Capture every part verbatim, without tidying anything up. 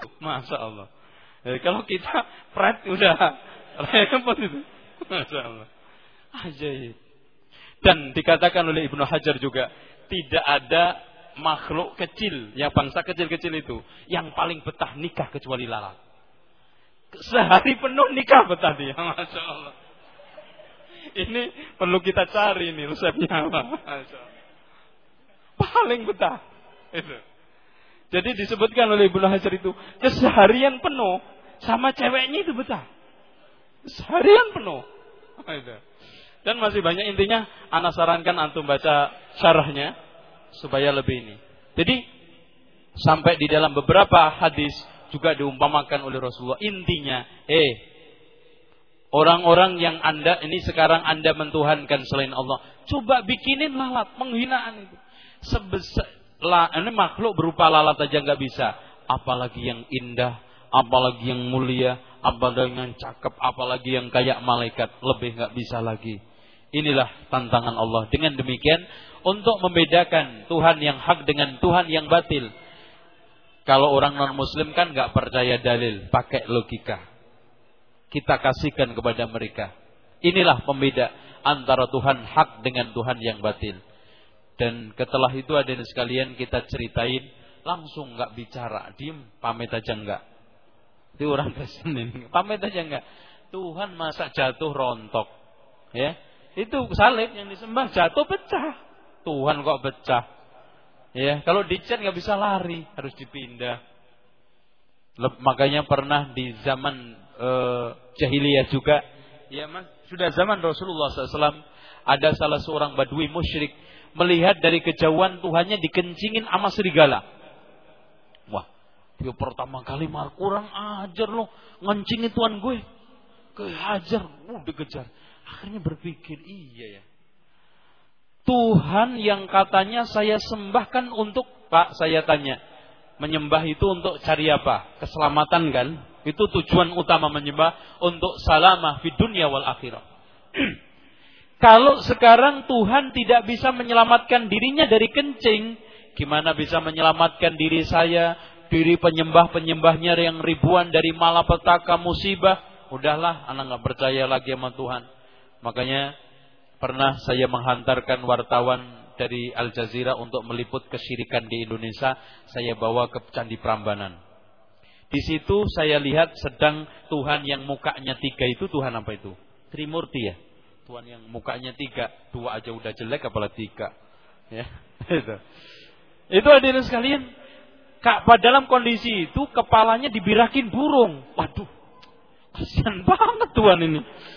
Masya Allah. Ya, kalau kita pret udah repot itu. Masya Allah. Ajaib. Dan dikatakan oleh Ibnu Hajar juga, tidak ada makhluk kecil, yang bangsa kecil-kecil itu, yang paling betah nikah kecuali lalat. Sehari penuh nikah betah dia. Masya Allah. Ini perlu kita cari ini resepnya apa. Masya Allah. Paling betah. Itu. Jadi disebutkan oleh Ibnu Hajar itu, keseharian penuh sama ceweknya itu betah. Seharian penuh. Itu. Dan masih banyak, intinya anak sarankan antum baca syarahnya supaya lebih ini. Jadi sampai di dalam beberapa hadis juga diumpamakan oleh Rasulullah, intinya eh orang-orang yang Anda ini sekarang Anda mentuhankan selain Allah, coba bikinin lalat, penghinaan itu. Sebesar la, ini makhluk berupa lalat aja nggak bisa, apalagi yang indah, apalagi yang mulia, apalagi yang cakep, apalagi yang kayak malaikat, lebih nggak bisa lagi. Inilah tantangan Allah. Dengan demikian, untuk membedakan Tuhan yang hak dengan Tuhan yang batil. Kalau orang non-muslim kan nggak percaya dalil, pakai logika. Kita kasihkan kepada mereka. Inilah pembeda antara Tuhan hak dengan Tuhan yang batil. Dan setelah itu ada sekalian kita ceritain, langsung nggak bicara, diem, pamit aja nggak. Itu orang Kristen ini, pamit aja nggak. Tuhan masa jatuh rontok, ya? Itu salib yang disembah jatuh pecah. Tuhan kok pecah? Ya, kalau dicet nggak bisa lari, harus dipindah. Lep, makanya pernah di zaman eh, jahiliyah juga, ya mas, sudah zaman Rasulullah shallallahu alaihi wasallam, ada salah seorang badui musyrik melihat dari kejauhan Tuhannya dikencingin sama serigala. Wah, dia pertama kali mar kurang ajar loh, ngencingin Tuhan gue, kehajar, uh, dikejar. Akhirnya berpikir, iya ya, Tuhan yang katanya saya sembahkan untuk, Pak saya tanya, menyembah itu untuk cari apa? Keselamatan kan? Itu tujuan utama menyembah, untuk salamah di dunia wal akhirah. Kalau sekarang Tuhan tidak bisa menyelamatkan dirinya dari kencing, gimana bisa menyelamatkan diri saya, diri penyembah-penyembahnya yang ribuan dari malapetaka musibah? Udahlah, anak gak percaya lagi sama Tuhan. Makanya pernah saya menghantarkan wartawan dari Al Jazeera untuk meliput kesyirikan di Indonesia. Saya bawa ke Candi Prambanan. Di situ saya lihat sedang Tuhan yang mukanya tiga itu, Tuhan apa itu? Trimurti ya. Tuhan yang mukanya tiga, dua aja udah jelek apalagi tiga. Ya, itu. Itu hadirin sekalian. Kak, pada dalam kondisi itu kepalanya dibirakin burung. Waduh, kasihan banget Tuhan ini.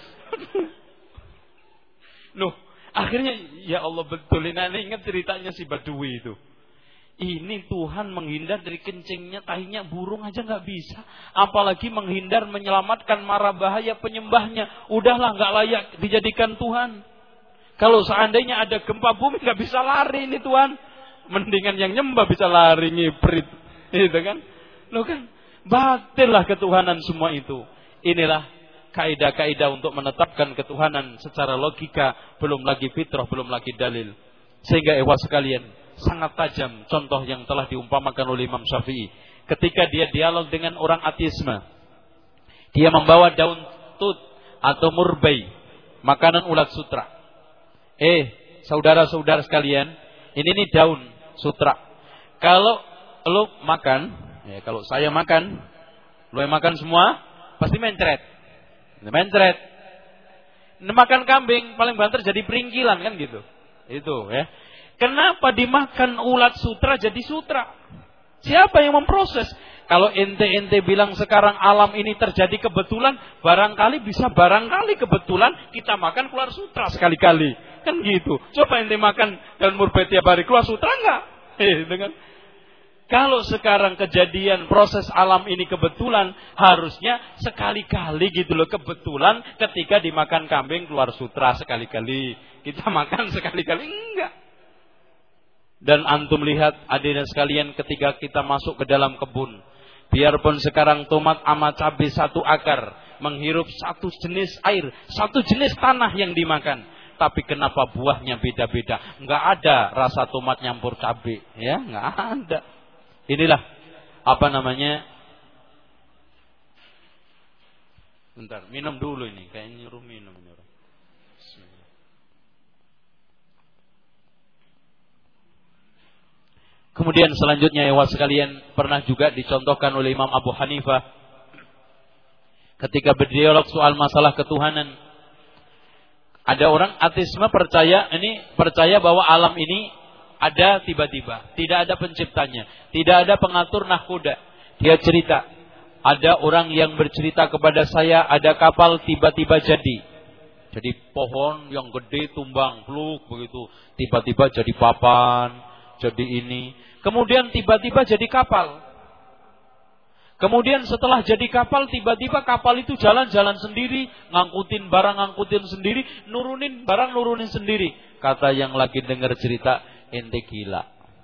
Loh, akhirnya ya Allah betul ini ingat ceritanya si Badui itu. Ini Tuhan menghindar dari kencingnya tahinya burung aja nggak bisa, apalagi menghindar menyelamatkan mara bahaya penyembahnya. Udahlah, nggak layak dijadikan Tuhan. Kalau seandainya ada gempa bumi nggak bisa lari ini Tuhan. Mendingan yang nyembah bisa lari ngiprit, itu kan? Loh kan, batil lah ketuhanan semua itu. Inilah kaidah-kaidah untuk menetapkan ketuhanan secara logika, belum lagi fitrah, belum lagi dalil. Sehingga ewas sekalian, sangat tajam contoh yang telah diumpamakan oleh Imam Syafi'i. Ketika dia dialog dengan orang ateisme, dia membawa daun tut atau murbai, makanan ulat sutra. Eh, saudara-saudara sekalian, ini nih daun sutra. Kalau lu makan, ya kalau saya makan, lu yang makan semua, pasti mencret. Mencret. Makan kambing paling banter jadi peringkilan kan gitu. Itu ya. Kenapa dimakan ulat sutra jadi sutra? Siapa yang memproses? Kalau ente-ente bilang sekarang alam ini terjadi kebetulan, barangkali bisa barangkali kebetulan kita makan keluar sutra sekali-kali. Kan gitu. Coba ente makan daun murbai tiap hari keluar sutra enggak? Eh, dengan kalau sekarang kejadian proses alam ini kebetulan, harusnya sekali-kali gitu loh, kebetulan ketika dimakan kambing keluar sutra sekali-kali. Kita makan sekali-kali enggak. Dan antum lihat hadirin sekalian, ketika kita masuk ke dalam kebun, biarpun sekarang tomat sama cabai satu akar, menghirup satu jenis air, satu jenis tanah yang dimakan, tapi kenapa buahnya beda-beda? Enggak ada rasa tomat nyampur cabai, ya, enggak ada. Inilah apa namanya Bentar, minum dulu ini. Kayaknya nyuruh minum ini orang. Bismillah. Kemudian selanjutnya ya sekalian, pernah juga dicontohkan oleh Imam Abu Hanifah ketika berdialog soal masalah ketuhanan. Ada orang ateisme percaya ini percaya bahwa alam ini ada tiba-tiba, tidak ada penciptanya, tidak ada pengatur nahkoda. Dia cerita, ada orang yang bercerita kepada saya, ada kapal tiba-tiba jadi. Jadi pohon yang gede tumbang, pluk begitu, tiba-tiba jadi papan, jadi ini. Kemudian tiba-tiba jadi kapal. Kemudian setelah jadi kapal, tiba-tiba kapal itu jalan-jalan sendiri, ngangkutin barang, ngangkutin sendiri, nurunin barang, nurunin sendiri. Kata yang lagi dengar cerita, ente gila.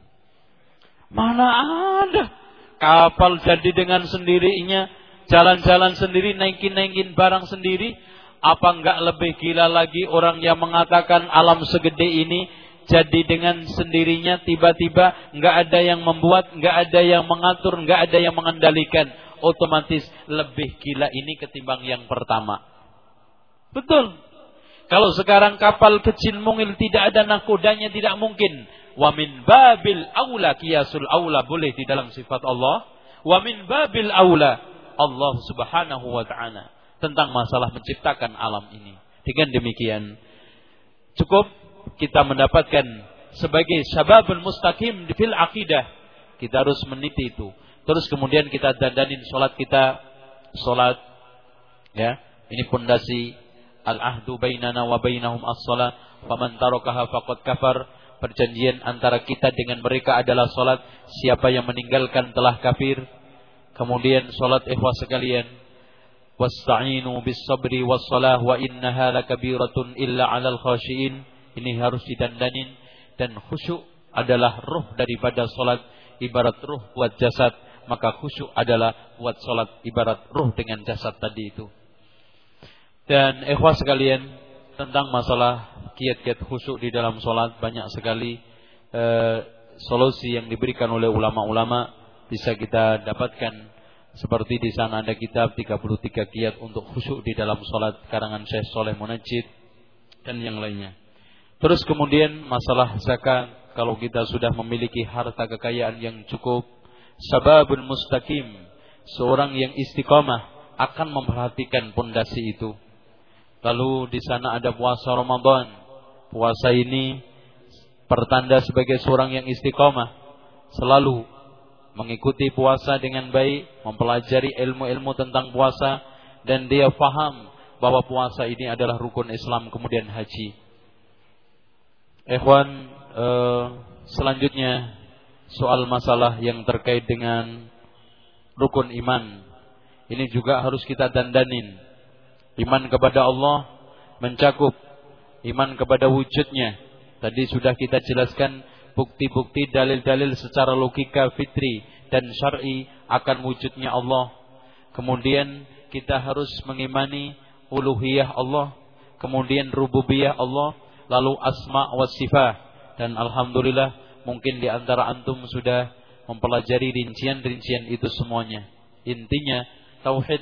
Mana ada kapal jadi dengan sendirinya, jalan-jalan sendiri, naikin-naikin barang sendiri. Apa enggak lebih gila lagi orang yang mengatakan alam segede ini jadi dengan sendirinya, tiba-tiba enggak ada yang membuat, enggak ada yang mengatur, enggak ada yang mengendalikan. Otomatis lebih gila ini ketimbang yang pertama. Betul. Kalau sekarang kapal kecil mungil tidak ada nahkodanya, tidak mungkin. Wa min babil aula, qiyasul aula boleh di dalam sifat Allah. Wa min babil aula Allah Subhanahu wa ta'ala tentang masalah menciptakan alam ini. Dengan demikian cukup kita mendapatkan sebagai sababul mustaqim di fil aqidah. Kita harus meniti itu. Terus kemudian kita dandanin salat kita, salat ya. Ini pondasi al-ahdu bainana wa bainahum as-shalah, faman tarakaha faqad kafar. Perjanjian antara kita dengan mereka adalah salat. Siapa yang meninggalkan telah kafir. Kemudian salat ikhwah sekalian, wasta'inu bis sabri was salah wa innaha lakabiratun illa 'alal khashiin. Ini harus didandanin. Dan khusyuk adalah ruh daripada salat. Ibarat ruh buat jasad, maka khusyuk adalah buat salat ibarat ruh dengan jasad tadi itu. Dan ikhwah sekalian, tentang masalah kiat-kiat khusyuk di dalam salat, banyak sekali eh, solusi yang diberikan oleh ulama-ulama. Bisa kita dapatkan seperti di sana ada kitab tiga puluh tiga kiat untuk khusyuk di dalam salat karangan Syekh Shaleh Munajjid dan yang lainnya. Terus kemudian masalah zakat, kalau kita sudah memiliki harta kekayaan yang cukup, sababun mustaqim, seorang yang istiqamah akan memperhatikan pondasi itu. Lalu di sana ada puasa Ramadan. Puasa ini pertanda sebagai seorang yang istiqamah, selalu mengikuti puasa dengan baik, mempelajari ilmu-ilmu tentang puasa, dan dia faham bahwa puasa ini adalah rukun Islam, kemudian haji. Ikhwan, eh, selanjutnya soal masalah yang terkait dengan rukun iman. Ini juga harus kita dandanin. Iman kepada Allah mencakup iman kepada wujudnya. Tadi sudah kita jelaskan bukti-bukti dalil-dalil secara logika fitri dan syar'i akan wujudnya Allah. Kemudian kita harus mengimani uluhiyah Allah, kemudian rububiyah Allah, lalu asma wa sifat. Dan alhamdulillah mungkin di antara antum sudah mempelajari rincian-rincian itu semuanya. Intinya tauhid